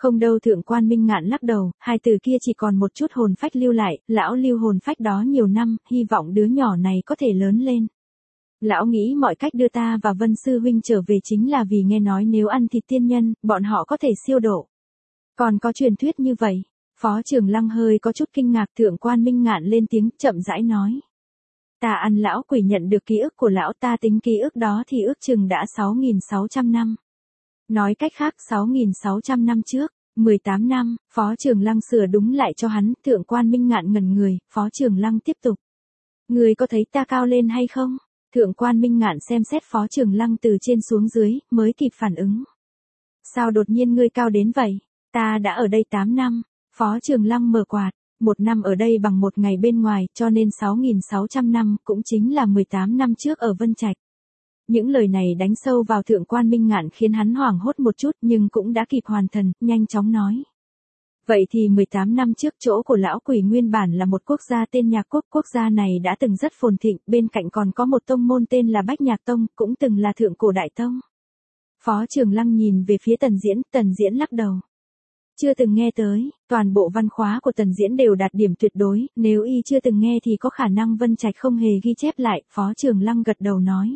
Không đâu, Thượng quan Minh Ngạn lắc đầu, hai từ kia chỉ còn một chút hồn phách lưu lại, lão lưu hồn phách đó nhiều năm, hy vọng đứa nhỏ này có thể lớn lên. Lão nghĩ mọi cách đưa ta và Vân Sư Huynh trở về chính là vì nghe nói nếu ăn thịt tiên nhân, bọn họ có thể siêu độ. Còn có truyền thuyết như vậy. Phó Trường Lăng hơi có chút kinh ngạc, Thượng quan Minh Ngạn lên tiếng chậm rãi nói. Ta ăn lão quỷ nhận được ký ức của lão, ta tính ký ức đó thì ước chừng đã 6.600 năm. Nói cách khác 6.600 năm trước, 18 năm, Phó Trường Lăng sửa đúng lại cho hắn, Thượng quan Minh Ngạn ngẩn người, Phó Trường Lăng tiếp tục. Người có thấy ta cao lên hay không? Thượng quan Minh Ngạn xem xét Phó Trường Lăng từ trên xuống dưới, mới kịp phản ứng. Sao đột nhiên ngươi cao đến vậy? Ta đã ở đây 8 năm, Phó Trường Lăng mở quạt, 1 năm ở đây bằng 1 ngày bên ngoài, cho nên 6.600 năm, cũng chính là 18 năm trước ở Vân Trạch. Những lời này đánh sâu vào Thượng quan Minh Ngạn khiến hắn hoảng hốt một chút nhưng cũng đã kịp hoàn thần, nhanh chóng nói. Vậy thì 18 năm trước chỗ của lão quỷ nguyên bản là một quốc gia tên Nhạc Quốc, quốc gia này đã từng rất phồn thịnh, bên cạnh còn có một tông môn tên là Bách Nhạc Tông, cũng từng là thượng cổ đại tông. Phó Trường Lăng nhìn về phía Tần Diễn lắc đầu. Chưa từng nghe tới, toàn bộ văn khóa của Tần Diễn đều đạt điểm tuyệt đối, nếu y chưa từng nghe thì có khả năng Vân Trạch không hề ghi chép lại, Phó Trường Lăng gật đầu nói.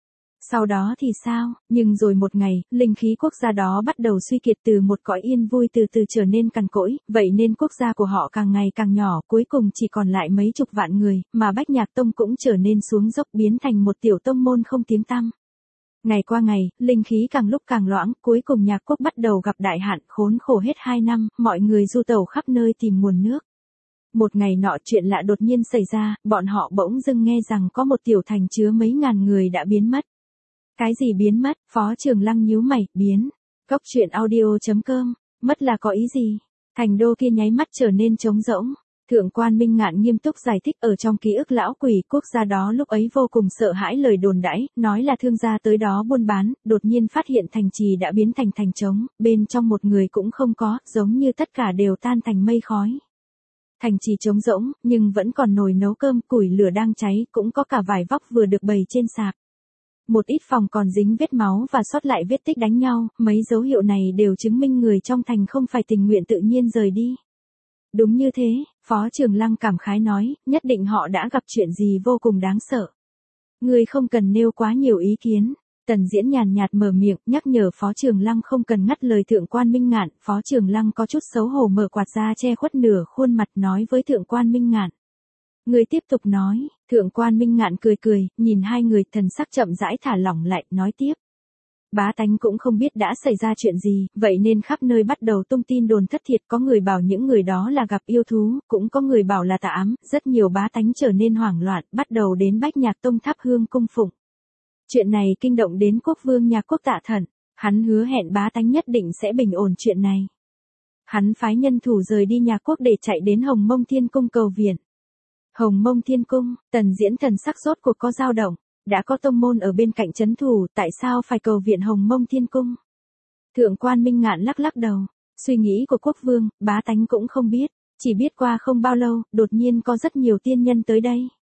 Sau đó thì sao, nhưng rồi một ngày, linh khí quốc gia đó bắt đầu suy kiệt, từ một cõi yên vui từ từ trở nên cằn cỗi, vậy nên quốc gia của họ càng ngày càng nhỏ, cuối cùng chỉ còn lại mấy chục vạn người, mà Bách Nhạc Tông cũng trở nên xuống dốc, biến thành một tiểu tông môn không tiếng tăm. Ngày qua ngày, linh khí càng lúc càng loãng, cuối cùng Nhạc Quốc bắt đầu gặp đại hạn, khốn khổ hết 2 năm, mọi người du tẩu khắp nơi tìm nguồn nước. Một ngày nọ chuyện lạ đột nhiên xảy ra, bọn họ bỗng dưng nghe rằng có một tiểu thành chứa mấy ngàn người đã biến mất. Cái gì biến mất? Phó Trường Lăng nhíu mày, biến. Cốc truyện audio.com, mất là có ý gì? Thành đô kia nháy mắt trở nên trống rỗng. Thượng quan Minh Ngạn nghiêm túc giải thích, ở trong ký ức lão quỷ, quốc gia đó lúc ấy vô cùng sợ hãi lời đồn đãi, nói là thương gia tới đó buôn bán, đột nhiên phát hiện thành trì đã biến thành thành trống, bên trong một người cũng không có, giống như tất cả đều tan thành mây khói. Thành trì trống rỗng, nhưng vẫn còn nồi nấu cơm, củi lửa đang cháy, cũng có cả vải vóc vừa được bày trên sạp. Một ít phòng còn dính vết máu và sót lại vết tích đánh nhau, mấy dấu hiệu này đều chứng minh người trong thành không phải tình nguyện tự nhiên rời đi. Đúng như thế, Phó Trường Lăng cảm khái nói, nhất định họ đã gặp chuyện gì vô cùng đáng sợ. Người không cần nêu quá nhiều ý kiến. Tần Diễn nhàn nhạt mở miệng, nhắc nhở Phó Trường Lăng không cần ngắt lời Thượng quan Minh Ngạn. Phó Trường Lăng có chút xấu hổ mở quạt ra che khuất nửa khuôn mặt, nói với Thượng quan Minh Ngạn. Người tiếp tục nói. Thượng quan Minh Ngạn cười cười, nhìn hai người, thần sắc chậm rãi thả lỏng lại, nói tiếp. Bá tánh cũng không biết đã xảy ra chuyện gì, vậy nên khắp nơi bắt đầu tung tin đồn thất thiệt, có người bảo những người đó là gặp yêu thú, cũng có người bảo là tà ám, rất nhiều bá tánh trở nên hoảng loạn, bắt đầu đến Bách Nhạc Tông thắp hương cung phụng. Chuyện này kinh động đến quốc vương Nhạc Quốc Tạ Thận, hắn hứa hẹn bá tánh nhất định sẽ bình ổn chuyện này. Hắn phái nhân thủ rời đi Nhạc Quốc để chạy đến Hồng Mông Thiên Cung cầu viện. Hồng Mông Thiên Cung, Tần Diễn thần sắc rốt cuộc có dao động. Đã có tông môn ở bên cạnh trấn thủ, tại sao phải cầu viện Hồng Mông Thiên Cung? Thượng quan Minh Ngạn lắc lắc đầu. Suy nghĩ của quốc vương, bá tánh cũng không biết. Chỉ biết qua không bao lâu, đột nhiên có rất nhiều tiên nhân tới đây.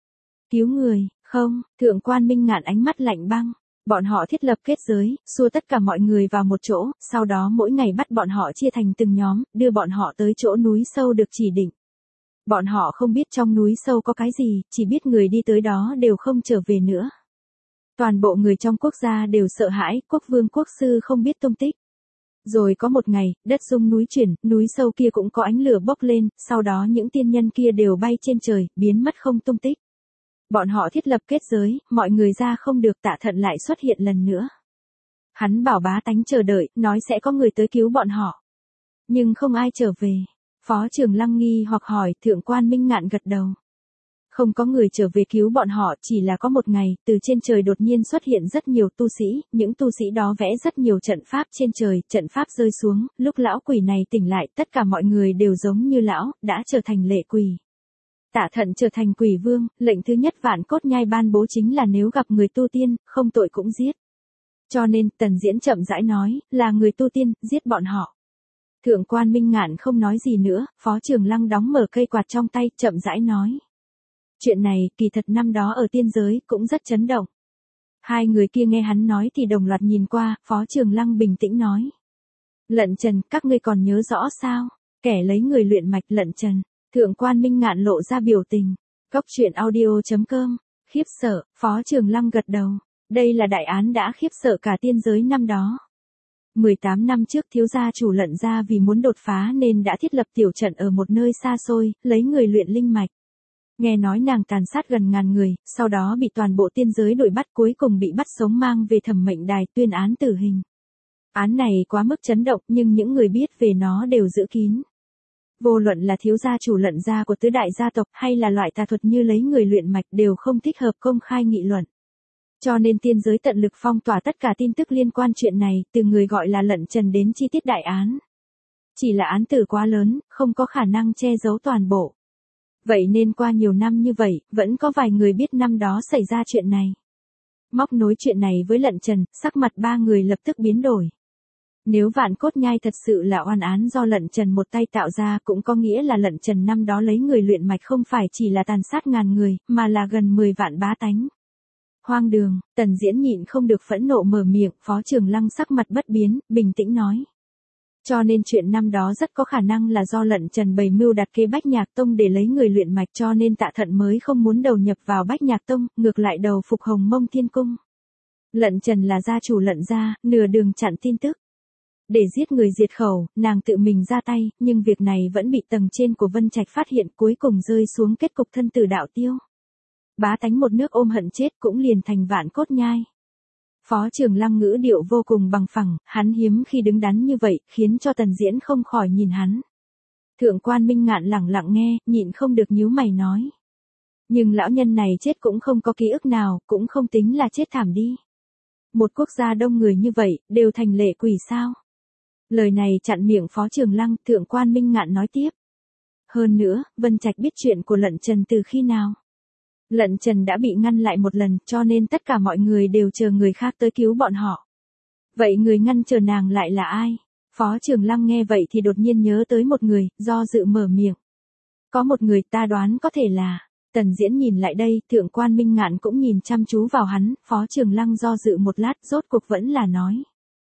Cứu người, không, Thượng quan Minh Ngạn ánh mắt lạnh băng. Bọn họ thiết lập kết giới, xua tất cả mọi người vào một chỗ, sau đó mỗi ngày bắt bọn họ chia thành từng nhóm, đưa bọn họ tới chỗ núi sâu được chỉ định. Bọn họ không biết trong núi sâu có cái gì, chỉ biết người đi tới đó đều không trở về nữa. Toàn bộ người trong quốc gia đều sợ hãi, quốc vương quốc sư không biết tung tích. Rồi có một ngày, đất rung núi chuyển, núi sâu kia cũng có ánh lửa bốc lên, sau đó những tiên nhân kia đều bay trên trời, biến mất không tung tích. Bọn họ thiết lập kết giới, mọi người ra không được, Tạ Thận lại xuất hiện lần nữa. Hắn bảo bá tánh chờ đợi, nói sẽ có người tới cứu bọn họ. Nhưng không ai trở về. Phó Trường Lăng nghi hoặc hỏi, Thượng quan Minh Ngạn gật đầu. Không có người trở về cứu bọn họ, chỉ là có một ngày, từ trên trời đột nhiên xuất hiện rất nhiều tu sĩ, những tu sĩ đó vẽ rất nhiều trận pháp trên trời, trận pháp rơi xuống, lúc lão quỷ này tỉnh lại, tất cả mọi người đều giống như lão, đã trở thành lệ quỷ. Tạ Thận trở thành quỷ vương, lệnh thứ nhất Vạn Cốt Nhai ban bố chính là nếu gặp người tu tiên, không tội cũng giết. Cho nên, Tần Diễn chậm rãi nói, là người tu tiên, giết bọn họ. Thượng quan Minh Ngạn không nói gì nữa, Phó Trường Lăng đóng mở cây quạt trong tay, chậm rãi nói. Chuyện này, kỳ thật năm đó ở tiên giới, cũng rất chấn động. Hai người kia nghe hắn nói thì đồng loạt nhìn qua, Phó Trường Lăng bình tĩnh nói. Lận Trần, các ngươi còn nhớ rõ sao? Kẻ lấy người luyện mạch Lận Trần. Thượng quan Minh Ngạn lộ ra biểu tình. Cốc truyện audio.com. Khiếp sợ, Phó Trường Lăng gật đầu. Đây là đại án đã khiếp sợ cả tiên giới năm đó. 18 năm trước thiếu gia chủ Lận gia vì muốn đột phá nên đã thiết lập tiểu trận ở một nơi xa xôi, lấy người luyện linh mạch. Nghe nói nàng tàn sát gần ngàn người, sau đó bị toàn bộ tiên giới đuổi bắt, cuối cùng bị bắt sống mang về Thẩm Mệnh Đài tuyên án tử hình. Án này quá mức chấn động nhưng những người biết về nó đều giữ kín. Vô luận là thiếu gia chủ Lận gia của tứ đại gia tộc hay là loại tà thuật như lấy người luyện mạch đều không thích hợp công khai nghị luận. Cho nên tiên giới tận lực phong tỏa tất cả tin tức liên quan chuyện này, từ người gọi là Lận Trần đến chi tiết đại án. Chỉ là án tử quá lớn, không có khả năng che giấu toàn bộ. Vậy nên qua nhiều năm như vậy, vẫn có vài người biết năm đó xảy ra chuyện này. Móc nối chuyện này với Lận Trần, sắc mặt ba người lập tức biến đổi. Nếu Vạn Cốt Nhai thật sự là oan án do Lận Trần một tay tạo ra, cũng có nghĩa là Lận Trần năm đó lấy người luyện mạch không phải chỉ là tàn sát ngàn người, mà là gần 10 vạn bá tánh. Hoang đường, Tần Diễn nhịn không được phẫn nộ mở miệng, Phó Trường Lăng sắc mặt bất biến, bình tĩnh nói. Cho nên chuyện năm đó rất có khả năng là do Lận Trần bày mưu đặt kế Bách Nhạc Tông để lấy người luyện mạch, cho nên Tạ Thận mới không muốn đầu nhập vào Bách Nhạc Tông, ngược lại đầu phục Hồng Mông Thiên Cung. Lận Trần là gia chủ Lận gia, nửa đường chặn tin tức. Để giết người diệt khẩu, nàng tự mình ra tay, nhưng việc này vẫn bị tầng trên của Vân Trạch phát hiện, cuối cùng rơi xuống kết cục thân tử đạo tiêu. Bá tánh một nước ôm hận chết cũng liền thành Vạn Cốt Nhai. Phó Trường Lăng ngữ điệu vô cùng bằng phẳng, hắn hiếm khi đứng đắn như vậy, khiến cho Tần Diễn không khỏi nhìn hắn. Thượng quan Minh Ngạn lẳng lặng nghe, nhịn không được nhíu mày nói. Nhưng lão nhân này chết cũng không có ký ức nào, cũng không tính là chết thảm đi. Một quốc gia đông người như vậy, đều thành lệ quỷ sao? Lời này chặn miệng Phó Trường Lăng, Thượng quan Minh Ngạn nói tiếp. Hơn nữa, Vân Trạch biết chuyện của Lận Trần từ khi nào? Lận Trần đã bị ngăn lại một lần, cho nên tất cả mọi người đều chờ người khác tới cứu bọn họ. Vậy người ngăn chờ nàng lại là ai? Phó Trường Lăng nghe vậy thì đột nhiên nhớ tới một người, do dự mở miệng. Có một người ta đoán có thể là. Tần Diễn nhìn lại đây, Thượng quan Minh Ngạn cũng nhìn chăm chú vào hắn, Phó Trường Lăng do dự một lát, rốt cuộc vẫn là nói.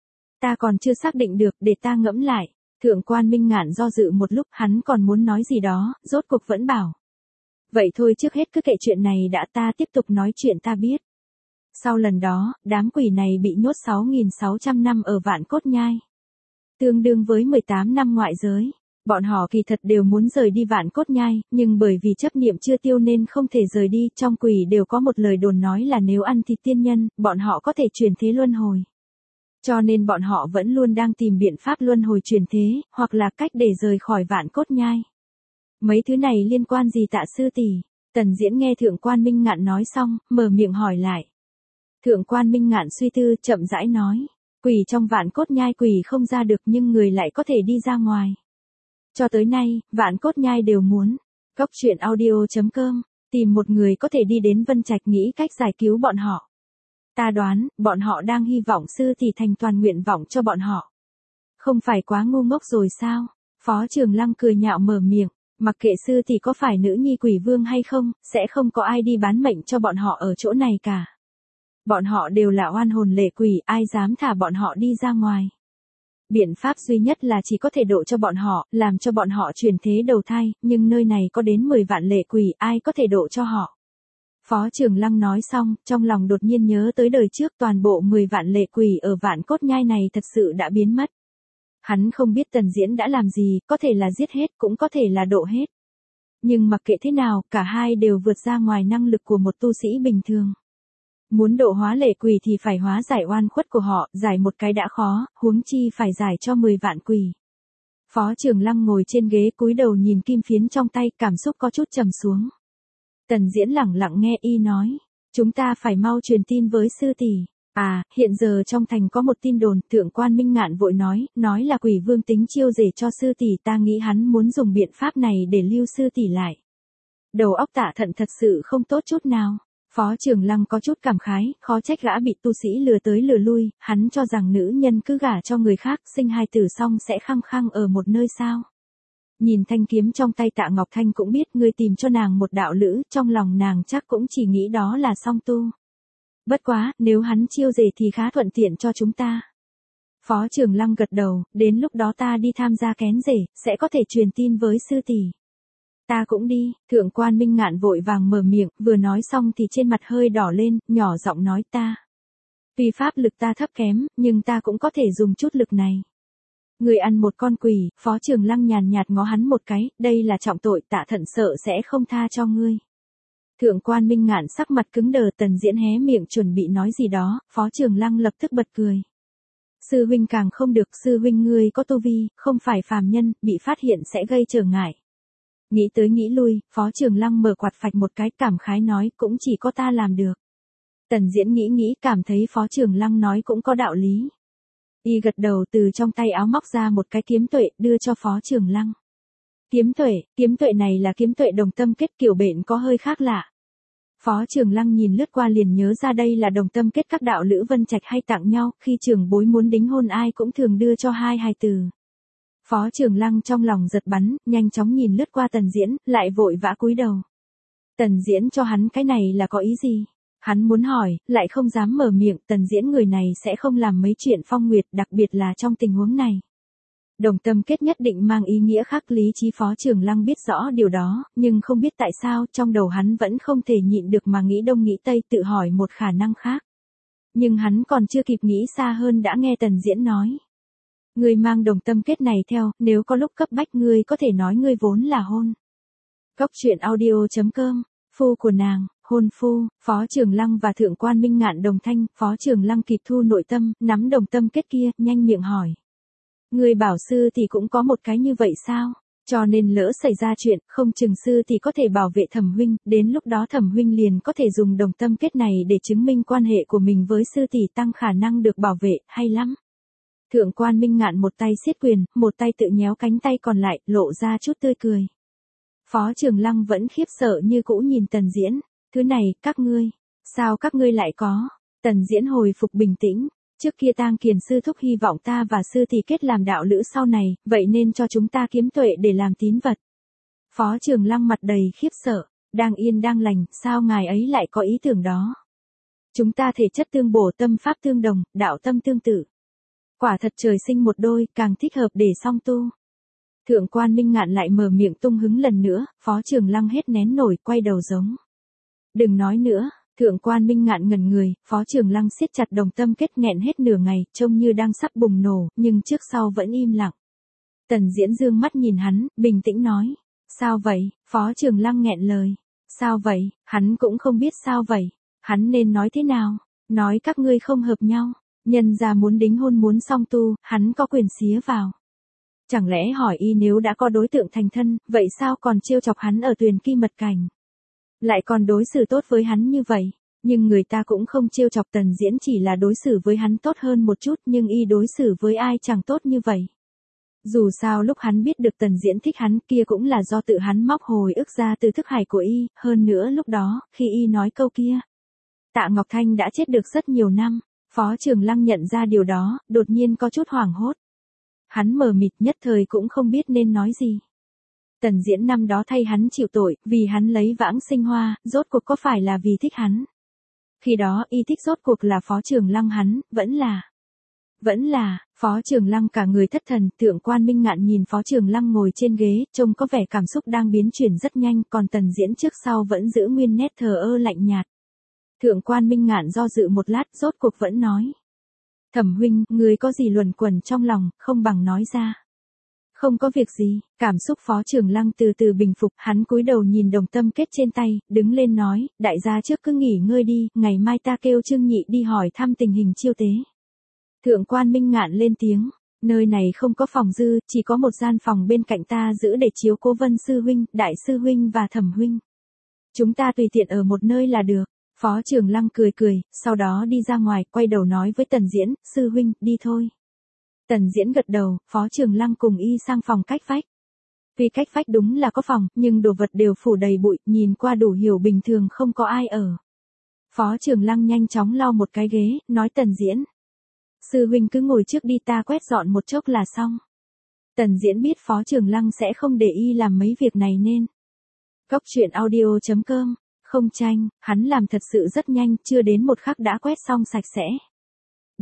Ta còn chưa xác định được, để ta ngẫm lại. Thượng quan Minh Ngạn do dự một lúc, hắn còn muốn nói gì đó, rốt cuộc vẫn bảo. Vậy thôi, trước hết cứ kệ chuyện này đã, ta tiếp tục nói chuyện ta biết. Sau lần đó, đám quỷ này bị nhốt 6.600 năm ở Vạn Cốt Nhai. Tương đương với 18 năm ngoại giới. Bọn họ kỳ thật đều muốn rời đi Vạn Cốt Nhai, nhưng bởi vì chấp niệm chưa tiêu nên không thể rời đi. Trong quỷ đều có một lời đồn nói là nếu ăn thịt tiên nhân, bọn họ có thể chuyển thế luân hồi. Cho nên bọn họ vẫn luôn đang tìm biện pháp luân hồi chuyển thế, hoặc là cách để rời khỏi Vạn Cốt Nhai. Mấy thứ này liên quan gì Tạ sư tỷ? Tần Diễn nghe Thượng quan Minh Ngạn nói xong, mở miệng hỏi lại. Thượng quan Minh Ngạn suy tư, chậm rãi nói. Quỷ trong Vạn Cốt Nhai quỷ không ra được nhưng người lại có thể đi ra ngoài. Cho tới nay, Vạn Cốt Nhai đều muốn. Cốc truyện audio.com. Tìm một người có thể đi đến Vân Trạch nghĩ cách giải cứu bọn họ. Ta đoán, bọn họ đang hy vọng sư tỷ thành toàn nguyện vọng cho bọn họ. Không phải quá ngu ngốc rồi sao? Phó Trường Lăng cười nhạo mở miệng. Mặc kệ sư tỷ có phải nữ nhi quỷ vương hay không, sẽ không có ai đi bán mệnh cho bọn họ ở chỗ này cả. Bọn họ đều là oan hồn lệ quỷ, ai dám thả bọn họ đi ra ngoài. Biện pháp duy nhất là chỉ có thể độ cho bọn họ, làm cho bọn họ chuyển thế đầu thai, nhưng nơi này có đến 10 vạn lệ quỷ, ai có thể độ cho họ. Phó Trường Lăng nói xong, trong lòng đột nhiên nhớ tới đời trước, toàn bộ 10 vạn lệ quỷ ở Vạn Cốt Nhai này thật sự đã biến mất. Hắn không biết Tần Diễn đã làm gì, có thể là giết hết, cũng có thể là độ hết. Nhưng mặc kệ thế nào, cả hai đều vượt ra ngoài năng lực của một tu sĩ bình thường. Muốn độ hóa lệ quỷ thì phải hóa giải oan khuất của họ, giải một cái đã khó, huống chi phải giải cho 10 vạn quỷ. Phó Trường Lăng ngồi trên ghế cúi đầu nhìn kim phiến trong tay, cảm xúc có chút trầm xuống. Tần Diễn lẳng lặng nghe y nói, chúng ta phải mau truyền tin với sư tỷ. À, hiện giờ trong thành có một tin đồn, Thượng quan Minh Ngạn vội nói là quỷ vương tính chiêu rể cho sư tỷ, ta nghĩ hắn muốn dùng biện pháp này để lưu sư tỷ lại. Đầu óc Tạ Thận thật sự không tốt chút nào. Phó Trường Lăng có chút cảm khái, khó trách gã bị tu sĩ lừa tới lừa lui, hắn cho rằng nữ nhân cứ gả cho người khác, sinh hai tử xong sẽ khăng khăng ở một nơi sao. Nhìn thanh kiếm trong tay Tạ Ngọc Thanh cũng biết ngươi tìm cho nàng một đạo lữ, trong lòng nàng chắc cũng chỉ nghĩ đó là song tu. Bất quá, nếu hắn chiêu rể thì khá thuận tiện cho chúng ta. Phó Trường Lăng gật đầu, đến lúc đó ta đi tham gia kén rể, sẽ có thể truyền tin với sư tỷ. Ta cũng đi, Thượng quan Minh Ngạn vội vàng mở miệng, vừa nói xong thì trên mặt hơi đỏ lên, nhỏ giọng nói ta. Tuy pháp lực ta thấp kém, nhưng ta cũng có thể dùng chút lực này. Người ăn một con quỷ, Phó Trường Lăng nhàn nhạt ngó hắn một cái, đây là trọng tội, Tạ Thận sợ sẽ không tha cho ngươi. Thượng quan Minh Ngạn sắc mặt cứng đờ, Tần Diễn hé miệng chuẩn bị nói gì đó, Phó Trường Lăng lập tức bật cười. Sư huynh càng không được, sư huynh ngươi có tu vi, không phải phàm nhân, bị phát hiện sẽ gây trở ngại. Nghĩ tới nghĩ lui, Phó Trường Lăng mở quạt phạch một cái, cảm khái nói, cũng chỉ có ta làm được. Tần Diễn nghĩ cảm thấy Phó Trường Lăng nói cũng có đạo lý. Y gật đầu, từ trong tay áo móc ra một cái kiếm tuệ, đưa cho Phó Trường Lăng. Kiếm tuệ này là kiếm tuệ đồng tâm kết, kiểu bện có hơi khác lạ. Phó Trường Lăng nhìn lướt qua liền nhớ ra đây là đồng tâm kết các đạo lữ Vân Trạch hay tặng nhau, khi trưởng bối muốn đính hôn ai cũng thường đưa cho hai hài từ. Phó Trường Lăng trong lòng giật bắn, nhanh chóng nhìn lướt qua Tần Diễn, lại vội vã cúi đầu. Tần Diễn cho hắn cái này là có ý gì? Hắn muốn hỏi, lại không dám mở miệng, Tần Diễn người này sẽ không làm mấy chuyện phong nguyệt, đặc biệt là trong tình huống này. Đồng tâm kết nhất định mang ý nghĩa khác, lý trí Phó Trường Lăng biết rõ điều đó, nhưng không biết tại sao trong đầu hắn vẫn không thể nhịn được mà nghĩ đông nghĩ tây, tự hỏi một khả năng khác. Nhưng hắn còn chưa kịp nghĩ xa hơn đã nghe Tần Diễn nói. Ngươi mang đồng tâm kết này theo, nếu có lúc cấp bách ngươi có thể nói ngươi vốn là hôn. Cốc truyện audio.com, phu của nàng, hôn phu, Phó Trường Lăng và Thượng quan Minh Ngạn đồng thanh, Phó Trường Lăng kịp thu nội tâm, nắm đồng tâm kết kia, nhanh miệng hỏi. Ngươi bảo sư thì cũng có một cái như vậy sao? Cho nên lỡ xảy ra chuyện, không chừng sư thì có thể bảo vệ Thẩm huynh, đến lúc đó Thẩm huynh liền có thể dùng đồng tâm kết này để chứng minh quan hệ của mình với sư tỷ, tăng khả năng được bảo vệ, hay lắm. Thượng quan Minh Ngạn một tay siết quyền, một tay tự nhéo cánh tay còn lại, lộ ra chút tươi cười. Phó Trường Lăng vẫn khiếp sợ như cũ nhìn Tần Diễn, thứ này, các ngươi, sao các ngươi lại có? Tần Diễn hồi phục bình tĩnh, trước kia Tang Kiền sư thúc hy vọng ta và sư tỷ kết làm đạo lữ sau này, vậy nên cho chúng ta kiếm tuệ để làm tín vật. Phó Trường Lăng mặt đầy khiếp sợ, đang yên đang lành, sao ngài ấy lại có ý tưởng đó? Chúng ta thể chất tương bổ, tâm pháp tương đồng, đạo tâm tương tự. Quả thật trời sinh một đôi, càng thích hợp để song tu. Thượng quan Minh Ngạn lại mở miệng tung hứng lần nữa, Phó Trường Lăng hết nén nổi, quay đầu giống. Đừng nói nữa, Thượng quan Minh Ngạn ngẩn người, Phó Trường Lăng siết chặt đồng tâm kết nghẹn hết nửa ngày, trông như đang sắp bùng nổ, nhưng trước sau vẫn im lặng. Tần Diễn dương mắt nhìn hắn, bình tĩnh nói. Sao vậy? Phó Trường Lăng nghẹn lời. Sao vậy? Hắn cũng không biết sao vậy. Hắn nên nói thế nào? Nói các ngươi không hợp nhau. Nhân ra muốn đính hôn muốn song tu, hắn có quyền xía vào. Chẳng lẽ hỏi y nếu đã có đối tượng thành thân, vậy sao còn trêu chọc hắn ở Tuyền Kim Mật Cảnh? Lại còn đối xử tốt với hắn như vậy. Nhưng người ta cũng không trêu chọc, Tần Diễn chỉ là đối xử với hắn tốt hơn một chút, nhưng y đối xử với ai chẳng tốt như vậy. Dù sao lúc hắn biết được Tần Diễn thích hắn kia cũng là do tự hắn móc hồi ức ra từ thức hải của y, hơn nữa lúc đó, khi y nói câu kia. Tạ Ngọc Thanh đã chết được rất nhiều năm. Phó Trường Lăng nhận ra điều đó, đột nhiên có chút hoảng hốt. Hắn mờ mịt, nhất thời cũng không biết nên nói gì. Tần Diễn năm đó thay hắn chịu tội, vì hắn lấy Vãng Sinh Hoa, rốt cuộc có phải là vì thích hắn? Khi đó y thích rốt cuộc là Phó Trường Lăng hắn, vẫn là, Phó Trường Lăng cả người thất thần, Thượng quan Minh Ngạn nhìn Phó Trường Lăng ngồi trên ghế, trông có vẻ cảm xúc đang biến chuyển rất nhanh, còn Tần Diễn trước sau vẫn giữ nguyên nét thờ ơ lạnh nhạt. Thượng quan Minh Ngạn do dự một lát, rốt cuộc vẫn nói. Thẩm huynh, người có gì luẩn quẩn trong lòng, không bằng nói ra. Không có việc gì, cảm xúc Phó Trường Lăng từ từ bình phục, hắn cúi đầu nhìn đồng tâm kết trên tay, đứng lên nói, đại gia trước cứ nghỉ ngơi đi, ngày mai ta kêu Trương Nhị đi hỏi thăm tình hình chiêu tế. Thượng quan Minh Ngạn lên tiếng, nơi này không có phòng dư, chỉ có một gian phòng bên cạnh ta giữ để chiếu cố Vân sư huynh, Đại sư huynh và Thẩm huynh. Chúng ta tùy tiện ở một nơi là được. Phó Trường Lăng cười, sau đó đi ra ngoài, quay đầu nói với Tần Diễn, sư huynh, đi thôi. Tần Diễn gật đầu, Phó Trường Lăng cùng y sang phòng cách vách. Vì cách vách đúng là có phòng, nhưng đồ vật đều phủ đầy bụi, nhìn qua đủ hiểu bình thường không có ai ở. Phó Trường Lăng nhanh chóng lau một cái ghế, nói Tần Diễn. Sư huynh cứ ngồi trước đi, ta quét dọn một chốc là xong. Tần Diễn biết Phó Trường Lăng sẽ không để y làm mấy việc này nên. Cốc truyện audio.com, không tranh, hắn làm thật sự rất nhanh, chưa đến một khắc đã quét xong sạch sẽ.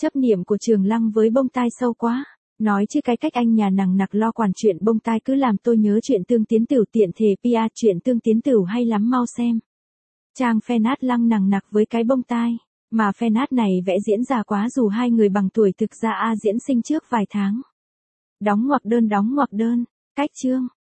Chấp niệm của Trường Lăng với bông tai sâu quá. Nói chứ cái cách anh nhà nằng nặc lo quản chuyện bông tai cứ làm tôi nhớ chuyện Tương Tiến Tửu tiện thể PR chuyện Tương Tiến Tửu hay lắm mau xem. Trang fanart Lăng nằng nặc với cái bông tai. Mà fanart này vẽ diễn già quá dù hai người bằng tuổi thực ra A diễn sinh trước vài tháng. Đóng ngoặc đơn. Cách chương.